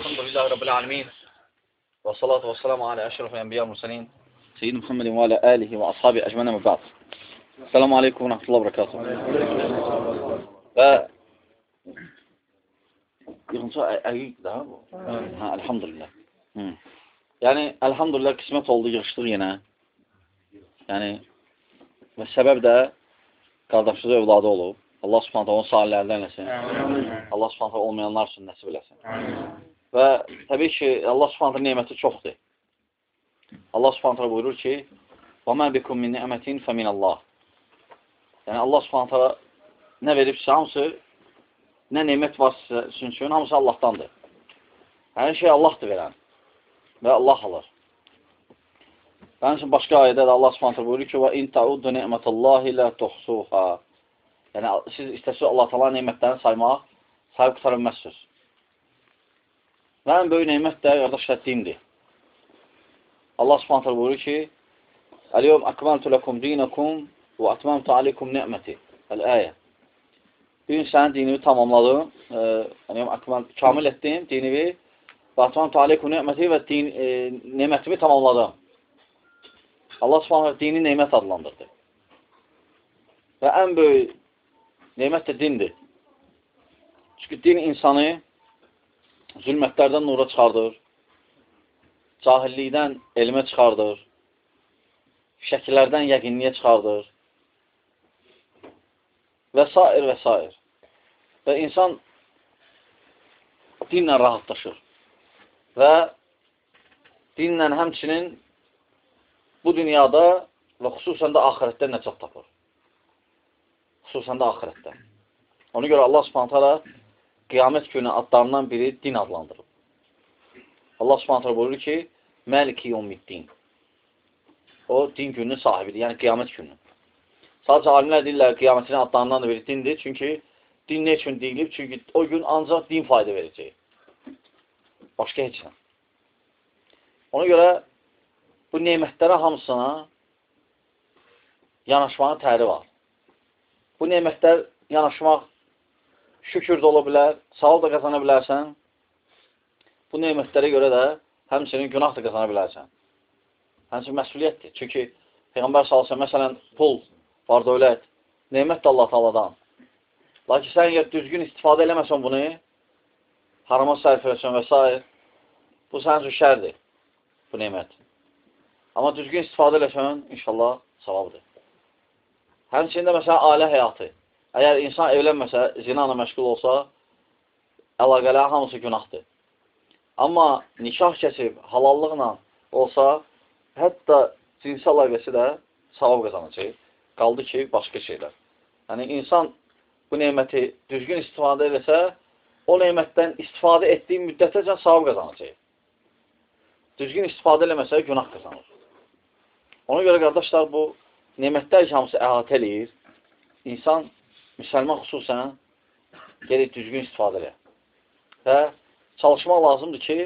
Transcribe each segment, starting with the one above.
Elhamdülillahi Rabbil alemin. Və salatu və salamu alə əşrafı ənbiya mürsəlin. Seyyid Muhammedin və alə əlihi və ashabi əcmənə məbəd. Selamu aleykum və rəhmətullah və bərəkatuhu. Və yığınca əqiq də bu. Elhamdülillah. Yəni, elhamdülillah qismət oldu, yığışdıq yenə. Yəni, və səbəb də qardaşlığı övladı olub. Allah subhanətə onu salihlərdən eləsin. Allah subhanətə olmayanlar üçün nəsib eləsin. Və təbii ki, Allah subhanətə neməti çoxdur. Allah subhanətə buyurur ki, وَمَا بِكُمْ مِنْ نِعْمَةٍ فَمِنَ اللّٰهِ Yəni, Allah subhanətə nə veribsə, hamısı, nə nemət var sizin üçün, hamısı Allahdandır. Hər şey Allahdır verən və Allah alır. Bənim üçün başqa ayədə də Allah subhanətə buyurur ki, وَاِنْ تَعُدُّ نِعْمَةَ اللّٰهِ لَا تُحْسُوهَا Yəni, siz istəsiz Allah-u Teala neymətlərini saymaq, sayıb qutarı bilməzsiniz. Və ən böyük neymət də, qardaşlar, dindir. Allah subhanətə buyurur ki, Əl-yevm əkməltu ləkum dinəkum və ətməmtu aleykum ni'məti. Əl-əyə. Bir gün sənin dinini tamamladım, kamil etdim dinini və ətməmtu aleykum ni'məti və neymətimi tamamladım. Allah subhanətə dini neymət adlandırdı. Və ən böyük neymət də dindir. Çünki din insanı zülmətlərdən nura çıxardır, cahillikdən elmə çıxardır, şəkillərdən yəqinliyə çıxardır və s. və s. Və insan dinlə rahatlaşır və dinlə həmçinin bu dünyada və xüsusən də axirətdə nəcat tapır. Xüsusən də axirətdə. Ona görə Allah subhanətə alə qiyamət günü adlarından biri din adlandırıb. Allah subhanətə alə buyurur ki, Məliki yevmiddin. O, din gününün sahibidir, yəni qiyamət günü. Sadəcə alimlər deyirlər, qiyamətin adlarından da biri dindir. Çünki din nə üçün deyilib? Çünki o gün ancaq din fayda verəcək. Başqa heç nə. Ona görə bu neymətlərə hamısına yanaşmanın təri var. Bu neymətlər yanaşmaq şükür də ola bilər, sağol da qazana bilərsən. Bu neymətlərə görə də həmçinin günah da qazana bilərsən. Həmçinin məsuliyyətdir. Çünki Peyğəmbər sallallahu məsələn, pul, var dövlət, neymət də Allah Teala'dan. Lakin sən əgər düzgün istifadə eləməsən bunu, harama sərf eləsən və s. Bu sənin üçün şərdir, bu neymət. Amma düzgün istifadə eləsən, inşallah, savabdır. Həmçində, məsələn, ailə həyatı. Əgər insan evlənməsə, zina ilə məşğul olsa, əlaqələr hamısı günahdır. Amma nikah kəsib, halallıqla olsa, hətta cinsi əlaqəsi də savab qazanacaq. Qaldı ki, başqa şeylər. Yəni, insan bu neyməti düzgün istifadə eləsə, o neymətdən istifadə etdiyi müddətəcə savab qazanacaq. Düzgün istifadə eləməsə, günah qazanır. Ona görə, qardaşlar, bu neymətlər ki, hamısı əhatə eləyir. İnsan, müsəlman xüsusən, gerək düzgün istifadə elə. Və çalışmaq lazımdır ki,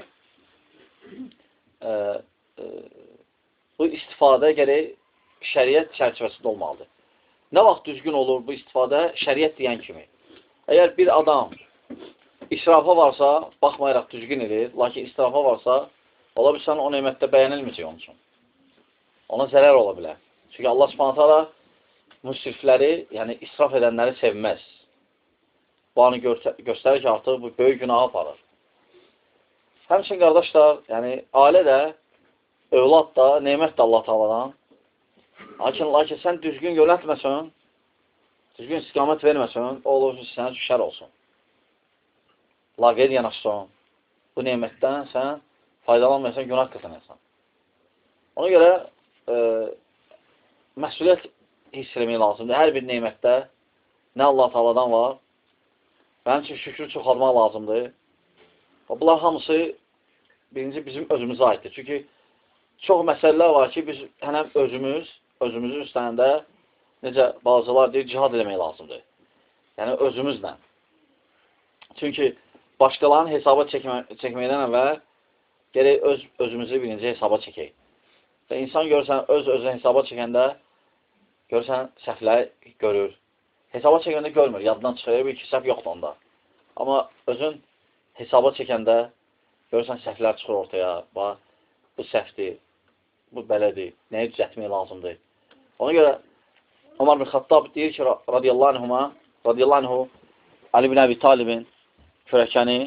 bu istifadə gerək şəriət çərçivəsində olmalıdır. Nə vaxt düzgün olur bu istifadə? Şəriət deyən kimi. Əgər bir adam israfa varsa, baxmayaraq düzgün edir, lakin israfa varsa, ola bilsən o neymətdə bəyənilməyəcək onun üçün. Ona zərər ola bilər. Çünki Allah subhanətə alə müsrifləri, yəni israf edənləri sevməz. Bu anı göstərir ki, artıq bu böyük günahı aparır. Həmçin, qardaşlar, yəni ailə də, övlad da, neymət də Allah Teala'dan. Lakin sən düzgün yönəltməsən, düzgün istiqamət verməsən, o olur ki, sənə şər olsun. Laqeyd yanaşsan, bu neymətdən sən faydalanmayasan, günah qazanırsan. Ona görə məsuliyyət hiss eləmək lazımdır. Hər bir neymətdə nə Allah Teala'dan var, mənim üçün şükrü çoxalmaq lazımdır. Bunlar hamısı birinci bizim özümüzə aiddir. Çünki çox məsələlər var ki, biz hənəm özümüzün üstəndə necə bazılar deyir, cihad eləmək lazımdır. Yəni özümüzlə. Çünki başqalarının hesaba çəkməkdən əvvəl gərək özümüzü birinci hesaba çəkək. Və insan görürsən, öz-özünə hesaba çəkəndə görürsən, səhvləri görür. Hesaba çəkəndə görmür, yaddan çıxır, bir iki səhv yoxdur onda. Amma özün hesaba çəkəndə Görürsən, səhvlər çıxır ortaya. Bax, bu səhvdir, bu belədir, nəyi düzətmək lazımdır. Ona görə Ömər bin Xattab deyir ki, radiyallahu anhu, Ali bin Əbi Talibin kürəkəni,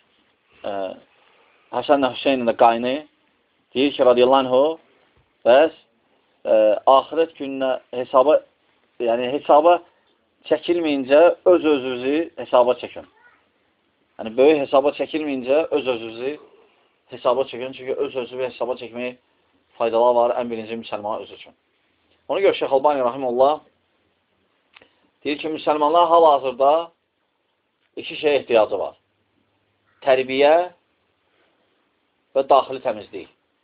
Həsənlə Hüseynin də qayını deyir ki, radiyallahu anhu, bəs axirət gününə hesaba çəkilməyincə öz-özünüzü hesaba çəkin. Yəni, böyük hesaba çəkilməyincə öz-özünüzü hesaba çəkin. Çünki öz-özünü hesaba çəkmək faydalar var ən birinci müsəlman özü üçün. Ona görə Şeyx Albani Rahimullah deyir ki, müsəlmanlar hal-hazırda iki şeyə ehtiyacı var. Tərbiyə və daxili təmizlik.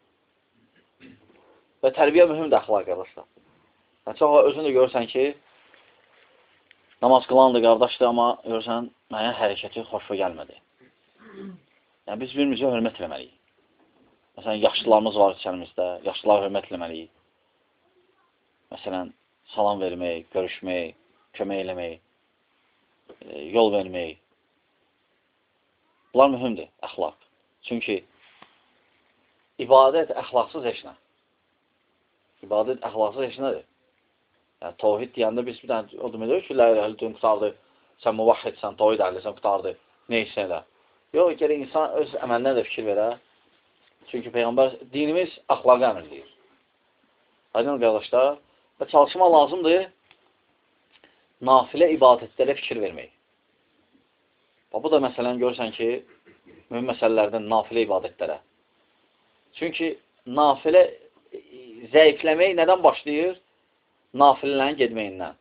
Və tərbiyə mühümdür əxlaq, qardaşlar. Yəni, çox özün də görürsən ki, namaz qılandır, qardaşdır, amma görürsən, mənə hərəkəti xoşuna gəlmədi. Yəni, biz bir-birimizə hörmət eləməliyik. Məsələn, yaşlılarımız var içərimizdə, yaşlılara hörmət eləməliyik. Məsələn, salam vermək, görüşmək, kömək eləmək, yol vermək. Bunlar mühümdür, əxlaq. Çünki ibadət əxlaqsız heç nə. İbadət əxlaqsız heç nədir. Yəni, tovhid deyəndə biz bir dənə o demək ki, lə ilə dün qutardı, sən müvahhidsən, tovhid əhlisən, qutardı, neysə elə. Yox, gələk insan öz əməlinə də fikir verə. Çünki Peyğəmbər, dinimiz əxlaqı əmr deyir. Aydın qardaşlar, və çalışma lazımdır nafilə ibadətlərə fikir vermək. Bu da məsələn görürsən ki, mühüm məsələlərdən nafilə ibadətlərə. Çünki nafilə zəifləmək nədən başlayır? Nafilələrin gedməyindən.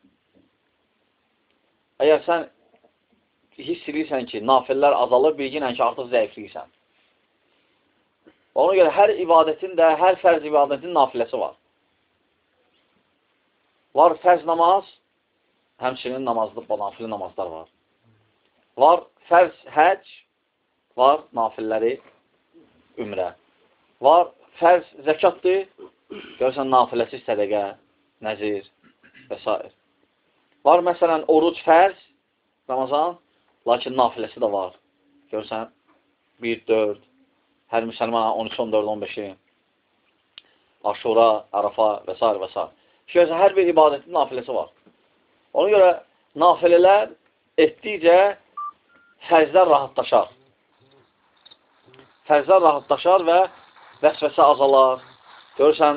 Əgər sən hiss edirsən ki, nafillər azalır, bilginən ki, artıq zəifliyirsən. Ona görə hər ibadətin də, hər fərz ibadətin nafiləsi var. Var fərz namaz, həmçinin nafili namazlar var. Var fərz həcc, var nafilləri ümrə. Var fərz zəkatdır, görürsən nafiləsi sədəqə, nəzir və s. Var məsələn oruc fərz, Ramazan, lakin nafiləsi də var. Görürsən 1-4, hər müsəlmana 13-14-15-i, Aşura, Ərafa və s. və s. Görürsən, hər bir ibadətin nafiləsi var. Ona görə nafilələr etdikcə fərzlər rahatlaşar. Fərzlər rahatlaşar və vəsvəsə azalar. Görürsən,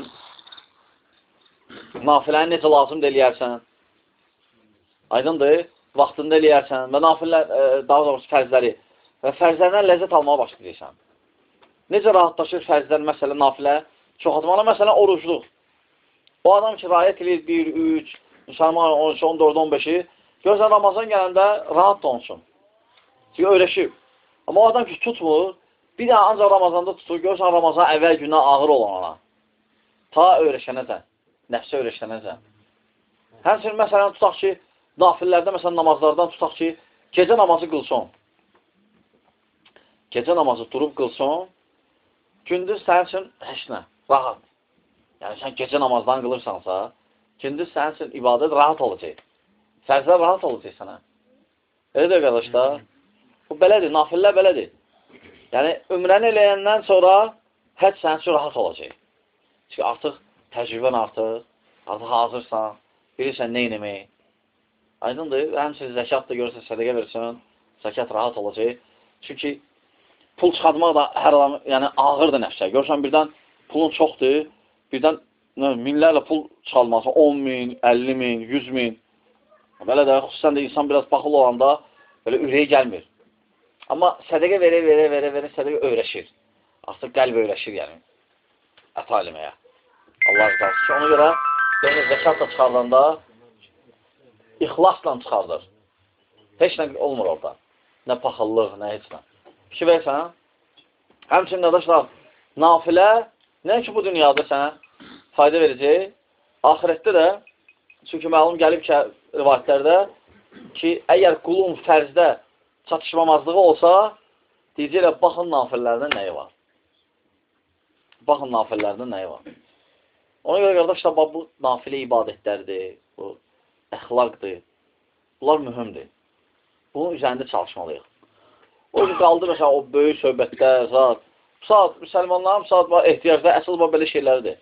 nafiləni necə lazım eləyərsən. Aydındır, vaxtında eləyərsən və nafillər, daha doğrusu fərzləri və fərzlərdən ləzzət almağa başlayırsan. Necə rahatlaşır fərzlər, məsələn, nafilə çox atmana, məsələn, orucluq. O adam ki, rayət edir 1, 3, müsəlman 13, 14, 15-i, görürsən, Ramazan gələndə rahat da olsun. Çünki öyrəşib. Amma o adam ki, tutmur, bir daha ancaq Ramazanda tutur, görürsən, Ramazan əvvəl gündən ağır olan ona. Ta öyrəşənəcən, nəfsə öyrəşənəcən. Həmçinin, məsələn, tutaq ki, nafillərdə, məsələn, namazlardan tutaq ki, gecə namazı qılsın. Gecə namazı durub qılsın, gündüz sənin üçün heç nə, rahat. Yəni, sən gecə namazdan qılırsansa, gündüz sənin üçün ibadət rahat olacaq. Fərzlər rahat olacaq sənə. Elədir, qardaşlar. Bu belədir, nafillər belədir. Yəni, ümrəni eləyəndən sonra həcc sənin üçün rahat olacaq. Çünki artıq təcrübən artıq hazırsan, bilirsən nə eləmək. Aydındır, həmçinin zəkat da görürsən, sədəqə versən, zəkat rahat olacaq. Çünki pul çıxartmaq da hər adam, yəni ağırdır nəfsə. Görürsən, birdən pulun çoxdur, birdən minlərlə pul çıxartması, 10 min, 50 min, 100 min. Belə də, xüsusən də insan biraz baxıl olanda belə ürəyi gəlmir. Amma sədəqə verə, sədəqə öyrəşir. Artıq qəlb öyrəşir, yəni, əta eləməyə. Allah rızası ki, ona görə zəkat da çıxardanda ixlasla çıxardır. Heç nə olmur orada. Nə paxıllıq, nə heç nə. Fikir versən, həmçinin qardaşlar, nafilə nə ki bu dünyada sənə fayda verəcək, ahirətdə də, çünki məlum gəlib ki, rivayətlərdə ki, əgər qulun fərzdə çatışmamazlığı olsa, deyəcəklər, baxın nafillərdən nəyi var? Baxın nafillərdən nəyi var? Ona görə, qardaşlar, bu nafilə ibadətlərdir, bu əxlaqdır. Bunlar mühümdür. Bunun üzərində çalışmalıyıq. O qaldı, məsələn, o böyük söhbətdə, zat, Bu saat müsəlmanların bu saat ehtiyacda əsas belə şeylərdir.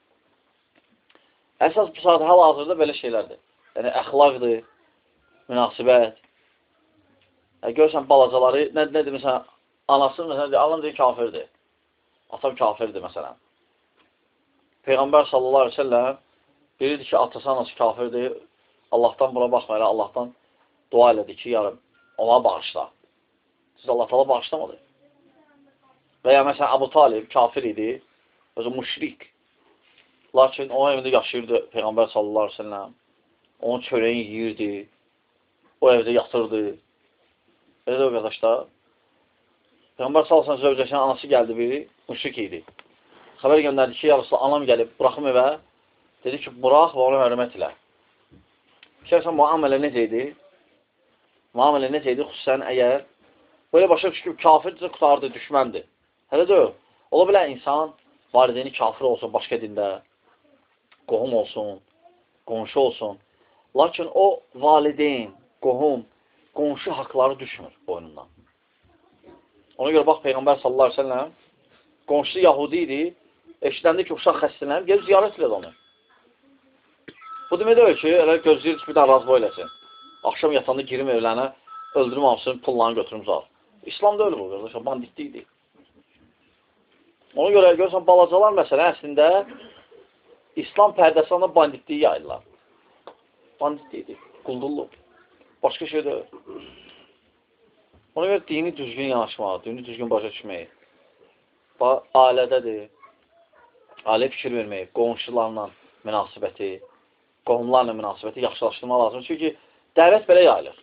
Əsas bu saat hal-hazırda belə şeylərdir. Yəni, əxlaqdır, münasibət. Görürsən, balacaları, nədir, məsələn, anası, məsələn, anam deyir, kafirdir. Atam kafirdir, məsələn. Peyğəmbər sallallahu aleyhi ve sellem bilirdi ki, atası, anası kafirdir. Allahdan buna baxmayla, Allahdan dua elədi ki, yarım, ona bağışla. Siz Allah tala bağışlamadı. Və ya məsələn, Əbu Talib kafir idi, özü müşrik. Lakin o evində yaşayırdı Peyğəmbər sallallahu aleyhi ve sellem. Onun çörəyin yiyirdi, o evdə yatırdı. Elə də o qardaşlar. Peyğəmbər sallallahu aleyhi ve sellem zövcəsinin anası gəldi biri, müşrik idi. Xəbər göndərdi ki, yarısı anam gəlib, buraxım evə. Dedi ki, burax və onu hörmət ilə. Şərsən, müamilə necə idi? Müamilə necə idi? Xüsusən əgər böyle başa düşkü kafirdirsə, qutardı, düşməndir. Hələ də o. Ola bilər insan valideyni kafir olsun, başqa dində, qohum olsun, qonşu olsun. Lakin o valideyn, qohum, qonşu haqları düşmür boynundan. Ona görə bax, Peyğəmbər sallallahu aleyhi ve sellem qonşusu Yahudi idi, eşitləndi ki, uşaq xəstələnib, gəlib ziyarət elədi onu. Bu demək deyil ki, elə gözləyir ki, bir daha razı eləsin. Axşam yatanda girim evlərinə, öldürüm hamısını, pullarını götürüm zar. İslamda öyle bu, qardaşlar, banditlikdir. Ona görə görürsən, balacalar məsələ əslində İslam pərdəsində banditliyi yayırlar. Banditlikdir, quldurluq. Başqa şey deyil. Ona görə dini düzgün yanaşmaq, dini düzgün başa düşmək. Ailədədir. Ailə fikir vermək, qonşularla münasibəti, qohumlarla münasibəti yaxşılaşdırmaq lazım. Çünki dəvət belə yayılır.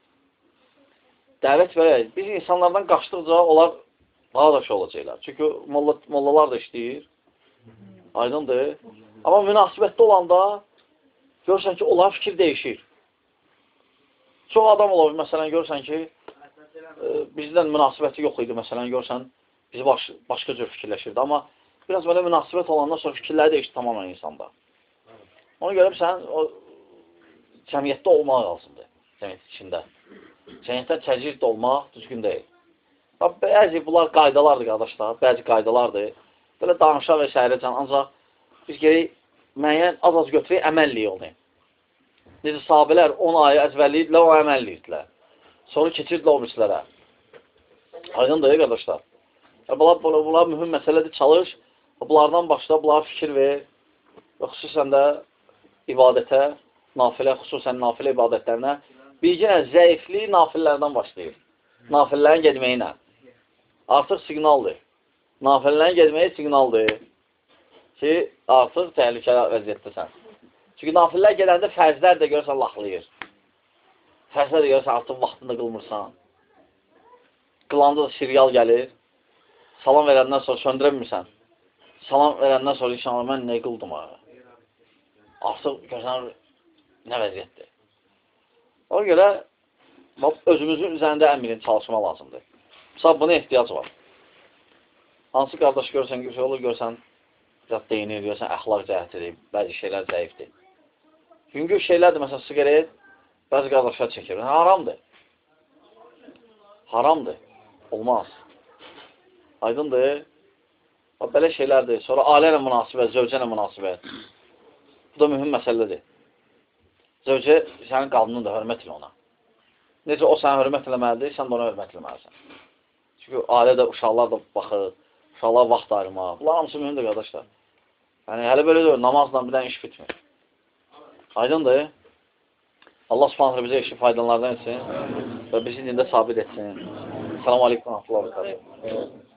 Dəvət belə yayılır. Biz insanlardan qaçdıqca onlar daha da şey olacaqlar. Çünki mollalar da işləyir. Aydındır. Amma münasibətdə olanda görürsən ki, onlar fikir dəyişir. Çox adam olur, məsələn, görürsən ki, bizdən münasibəti yox idi, məsələn, görürsən, bizi başqa cür fikirləşirdi. Amma biraz belə münasibət olandan sonra fikirləri dəyişdi tamamən insanda. Ona görə sən o cəmiyyətdə olmaq lazımdır, cəmiyyət içində. Cəmiyyətdən təcrid olmaq düzgün deyil. Bəzi bunlar qaydalardır, qardaşlar, bəzi qaydalardır. Belə danışaq və şəhərəcən, ancaq biz gerək müəyyən az-az götürək, əməlliyi olayım. Necə sahabələr 10 ayı əzvəlliyirdilər, o əməlliyirdilər. Sonra keçirdilər o birisilərə. Aydındır, qardaşlar. Bunlar mühüm məsələdir, çalış. Bunlardan başla, bunlara fikir ver. Və xüsusən də ibadətə, nafilə, xüsusən nafilə ibadətlərinə. Bilginə, zəifliyi nafillərdən başlayır. Nafillərin gedməyinə. Artıq siqnaldır. Nafillərin gedməyi siqnaldır ki, artıq təhlükəli vəziyyətdəsən. Çünki nafillər gələndə fərzlər də görürsən laxlayır. Fərzlər də görürsən artıq vaxtında qılmırsan. Qılanda da serial gəlir. Salam verəndən sonra söndürə bilmirsən. Salam verəndən sonra inşallah mən nə qıldım ha? Artıq görürsən nə vəziyyətdir. Ona görə özümüzün üzərində əmrin çalışma lazımdır. Məsələn, buna ehtiyac var. Hansı qardaş görsən, görsən, biraz deyinir, görsən, əxlaq cəhətlidir, bəzi şeylər zəifdir. Çünki şeylərdir, məsələn, sigaret, bəzi qardaşlar çəkir. Haramdır. Haramdır. Olmaz. Aydındır. Belə şeylərdir. Sonra ailə ilə münasibət, zövcə ilə münasibət. Bu da mühüm məsələdir. Zövcə sənin qanunun da hörmət ilə ona. Necə o sənə hörmət eləməlidir, sən də ona hörmət eləməlisən. Çünki ailədə uşaqlar da baxır, uşaqlar vaxt ayırmaq. Bunlar hamısı mühümdür, qardaşlar. Yəni, hələ belə deyil, namazla bir dənə iş bitmir. Aydındır. Allah subhanətlə bizə işi faydalardan etsin və bizi dində sabit etsin. Selamun aleyküm.